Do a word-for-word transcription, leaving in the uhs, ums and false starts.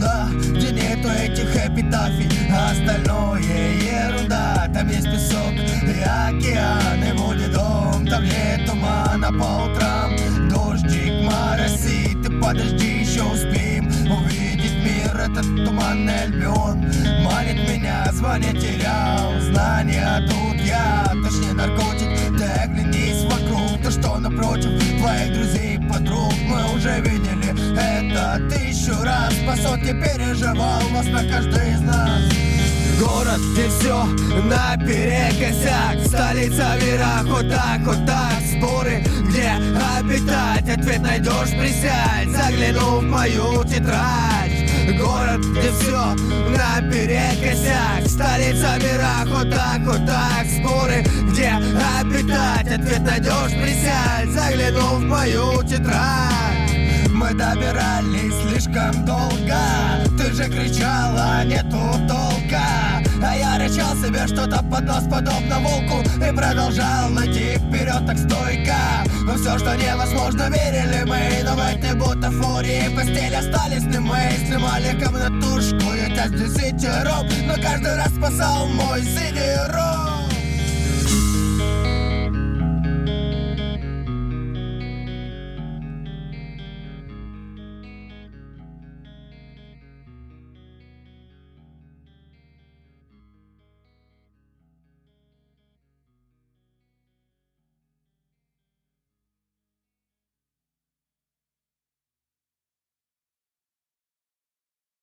туда, где нету этих эпитафий, а остальное ерунда. Там есть песок и океан, и будет дом, там нет тумана по утрам. Дождик моросит, и подожди, еще успеем увидеть мир, этот туманный Альбион. Манит меня, звание терял, знания тут я, точнее наркотик. Ты оглянись вокруг, то что напротив твоих друзей, подруг мы уже видели это тысячу раз, по сотне переживал вас на каждый из нас. Город, где все наперекосяк, столица мира, вот так, вот так. Споры, где обитать, ответ найдешь, присядь, заглянув в мою тетрадь. Город, где все наперекосяк, столица мира, вот так, вот так. Споры, где обитать, ответ найдешь, присядь, заглянув в мою тетрадь. Мы добирались слишком долго, ты же кричала, нету толка, а я рычал себе что-то под нос, подобно волку, и продолжал идти вперед так стойко. Но все, что невозможно, верили мы, но в этой бутафории в постели остались не мы. Снимали комнатушку, я здесь сетером, но каждый раз спасал мой синий рот.